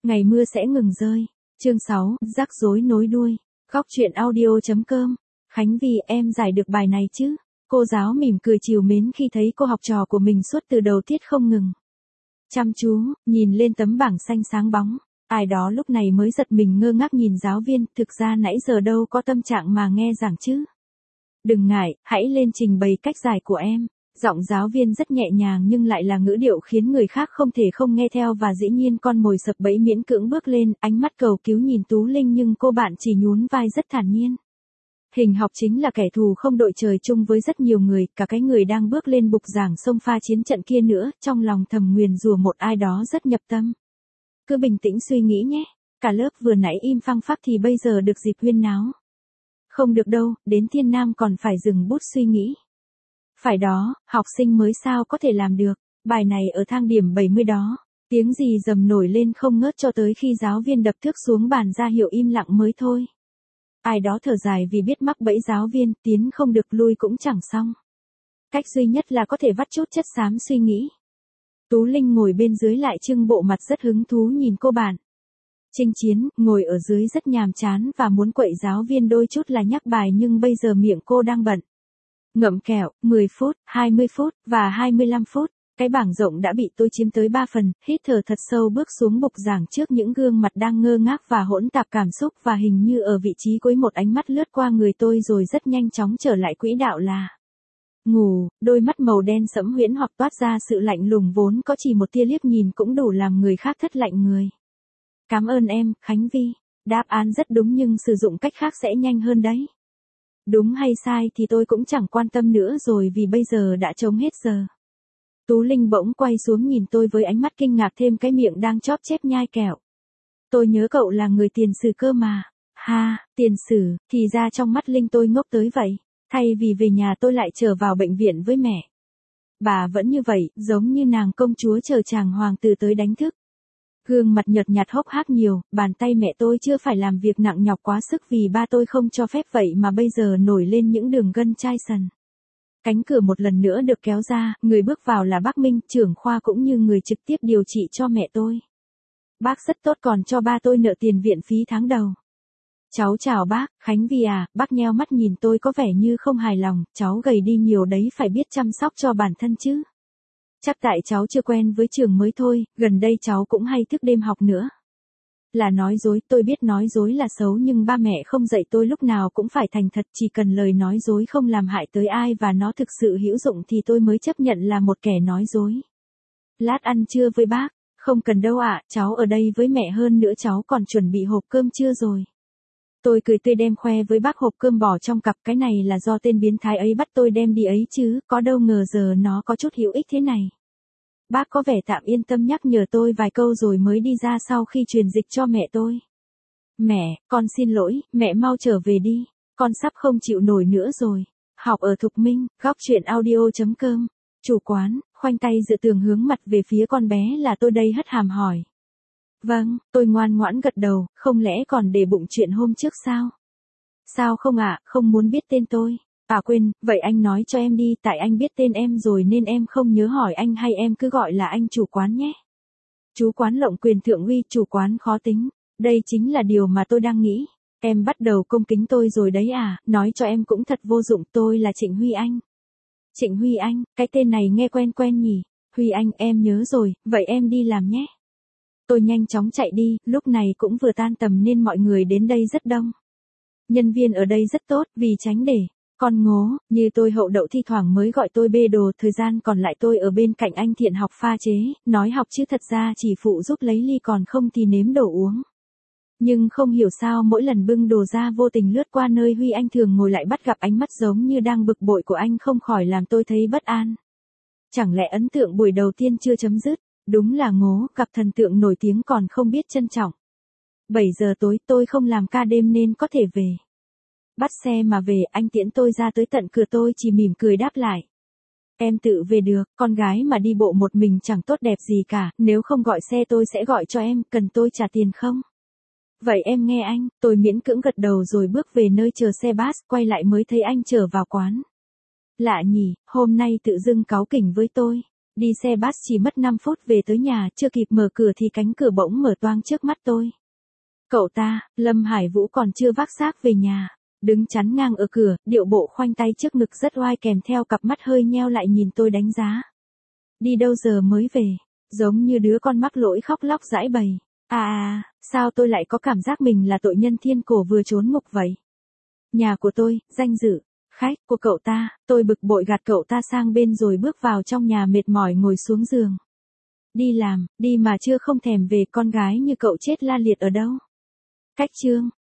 Ngày mưa sẽ ngừng rơi. Chương 6, rắc rối nối đuôi. Góc truyện audio.com. Khánh Vy, em giải được bài này chứ? Cô giáo mỉm cười trìu mến khi thấy cô học trò của mình suốt từ đầu tiết không ngừng. Chăm chú, nhìn lên tấm bảng xanh sáng bóng. Ai đó lúc này mới giật mình ngơ ngác nhìn giáo viên, thực ra nãy giờ đâu có tâm trạng mà nghe giảng chứ. Đừng ngại, hãy lên trình bày cách giải của em. Giọng giáo viên rất nhẹ nhàng nhưng lại là ngữ điệu khiến người khác không thể không nghe theo và dĩ nhiên con mồi sập bẫy miễn cưỡng bước lên, ánh mắt cầu cứu nhìn Tú Linh nhưng cô bạn chỉ nhún vai rất thản nhiên. Hình học chính là kẻ thù không đội trời chung với rất nhiều người, cả cái người đang bước lên bục giảng xông pha chiến trận kia nữa, trong lòng thầm nguyền rủa một ai đó rất nhập tâm. Cứ bình tĩnh suy nghĩ nhé, cả lớp vừa nãy im phăng phắc thì bây giờ được dịp huyên náo. Không được đâu, đến Thiên Nam còn phải dừng bút suy nghĩ. Phải đó, học sinh mới sao có thể làm được, bài này ở thang điểm 70 đó. Tiếng gì rầm nổi lên không ngớt cho tới khi giáo viên đập thước xuống bàn ra hiệu im lặng mới thôi. Ai đó thở dài vì biết mắc bẫy giáo viên, tiến không được lui cũng chẳng xong. Cách duy nhất là có thể vắt chút chất xám suy nghĩ. Tú Linh ngồi bên dưới lại trưng bộ mặt rất hứng thú nhìn cô bạn. Chinh Chiến, ngồi ở dưới rất nhàm chán và muốn quậy giáo viên đôi chút là nhắc bài nhưng bây giờ miệng cô đang bận. Ngậm kẹo, 10 phút, 20 phút, và 25 phút. Cái bảng rộng đã bị tôi chiếm tới 3 phần, hít thở thật sâu bước xuống bục giảng trước những gương mặt đang ngơ ngác và hỗn tạp cảm xúc và hình như ở vị trí cuối một ánh mắt lướt qua người tôi rồi rất nhanh chóng trở lại quỹ đạo là ngủ, đôi mắt màu đen sẫm huyễn hoặc toát ra sự lạnh lùng vốn có chỉ một tia liếc nhìn cũng đủ làm người khác thất lạnh người. Cảm ơn em, Khánh Vy. Đáp án rất đúng nhưng sử dụng cách khác sẽ nhanh hơn đấy. Đúng hay sai thì tôi cũng chẳng quan tâm nữa rồi vì bây giờ đã trống hết giờ. Tú Linh bỗng quay xuống nhìn tôi với ánh mắt kinh ngạc thêm cái miệng đang chóp chép nhai kẹo. Tôi nhớ cậu là người tiền sử cơ mà. Ha, tiền sử, thì ra trong mắt Linh tôi ngốc tới vậy. Thay vì về nhà tôi lại trở vào bệnh viện với mẹ. Bà vẫn như vậy, giống như nàng công chúa chờ chàng hoàng tử tới đánh thức. Gương mặt nhợt nhạt hốc hác nhiều, bàn tay mẹ tôi chưa phải làm việc nặng nhọc quá sức vì ba tôi không cho phép vậy mà bây giờ nổi lên những đường gân chai sần. Cánh cửa một lần nữa được kéo ra, người bước vào là bác Minh, trưởng khoa cũng như người trực tiếp điều trị cho mẹ tôi. Bác rất tốt còn cho ba tôi nợ tiền viện phí tháng đầu. Cháu chào bác, Khánh Vy à, bác nheo mắt nhìn tôi có vẻ như không hài lòng, cháu gầy đi nhiều đấy phải biết chăm sóc cho bản thân chứ. Chắc tại cháu chưa quen với trường mới thôi, gần đây cháu cũng hay thức đêm học nữa. Là nói dối, tôi biết nói dối là xấu nhưng ba mẹ không dạy tôi lúc nào cũng phải thành thật, chỉ cần lời nói dối không làm hại tới ai và nó thực sự hữu dụng thì tôi mới chấp nhận là một kẻ nói dối. Lát ăn trưa với bác, không cần đâu ạ, cháu ở đây với mẹ hơn nữa cháu còn chuẩn bị hộp cơm trưa rồi. Tôi cười tươi đem khoe với bác hộp cơm bỏ trong cặp, cái này là do tên biến thái ấy bắt tôi đem đi ấy chứ, có đâu ngờ giờ nó có chút hữu ích thế này. Bác có vẻ tạm yên tâm nhắc nhở tôi vài câu rồi mới đi ra sau khi truyền dịch cho mẹ tôi. Mẹ, con xin lỗi, mẹ mau trở về đi, con sắp không chịu nổi nữa rồi. Học ở Thục Minh, góc truyện audio.com. Chủ quán, khoanh tay dựa tường hướng mặt về phía con bé là tôi đây hất hàm hỏi. Vâng, tôi ngoan ngoãn gật đầu, không lẽ còn để bụng chuyện hôm trước sao? Sao không ạ, không muốn biết tên tôi. À quên, vậy anh nói cho em đi, tại anh biết tên em rồi nên em không nhớ hỏi anh hay em cứ gọi là anh chủ quán nhé. Chú quán lộng quyền thượng uy, chủ quán khó tính. Đây chính là điều mà tôi đang nghĩ. Em bắt đầu cung kính tôi rồi đấy à, nói cho em cũng thật vô dụng, tôi là Trịnh Huy Anh. Trịnh Huy Anh, cái tên này nghe quen quen nhỉ. Huy Anh, em nhớ rồi, vậy em đi làm nhé. Tôi nhanh chóng chạy đi, lúc này cũng vừa tan tầm nên mọi người đến đây rất đông. Nhân viên ở đây rất tốt, vì tránh để con ngố, như tôi hậu đậu thi thoảng mới gọi tôi bê đồ, thời gian còn lại tôi ở bên cạnh anh Thiện học pha chế, nói học chứ thật ra chỉ phụ giúp lấy ly còn không thì nếm đồ uống. Nhưng không hiểu sao mỗi lần bưng đồ ra vô tình lướt qua nơi Huy Anh thường ngồi lại bắt gặp ánh mắt giống như đang bực bội của anh không khỏi làm tôi thấy bất an. Chẳng lẽ ấn tượng buổi đầu tiên chưa chấm dứt, đúng là ngố, gặp thần tượng nổi tiếng còn không biết trân trọng. 7 giờ tối tôi không làm ca đêm nên có thể về. Bắt xe mà về, anh tiễn tôi ra tới tận cửa tôi chỉ mỉm cười đáp lại. Em tự về được, con gái mà đi bộ một mình chẳng tốt đẹp gì cả, nếu không gọi xe tôi sẽ gọi cho em, cần tôi trả tiền không? Vậy em nghe anh, tôi miễn cưỡng gật đầu rồi bước về nơi chờ xe bus, quay lại mới thấy anh trở vào quán. Lạ nhỉ, hôm nay tự dưng cáu kỉnh với tôi. Đi xe bus chỉ mất 5 phút về tới nhà, chưa kịp mở cửa thì cánh cửa bỗng mở toang trước mắt tôi. Cậu ta, Lâm Hải Vũ còn chưa vác xác về nhà, đứng chắn ngang ở cửa, điệu bộ khoanh tay trước ngực rất oai kèm theo cặp mắt hơi nheo lại nhìn tôi đánh giá. Đi đâu giờ mới về, giống như đứa con mắc lỗi khóc lóc giãi bày. Sao tôi lại có cảm giác mình là tội nhân thiên cổ vừa trốn ngục vậy? Nhà của tôi, danh dự, khách của cậu ta, tôi bực bội gạt cậu ta sang bên rồi bước vào trong nhà mệt mỏi ngồi xuống giường. Đi làm, đi mà chưa không thèm về, con gái như cậu chết la liệt ở đâu? Cách chương.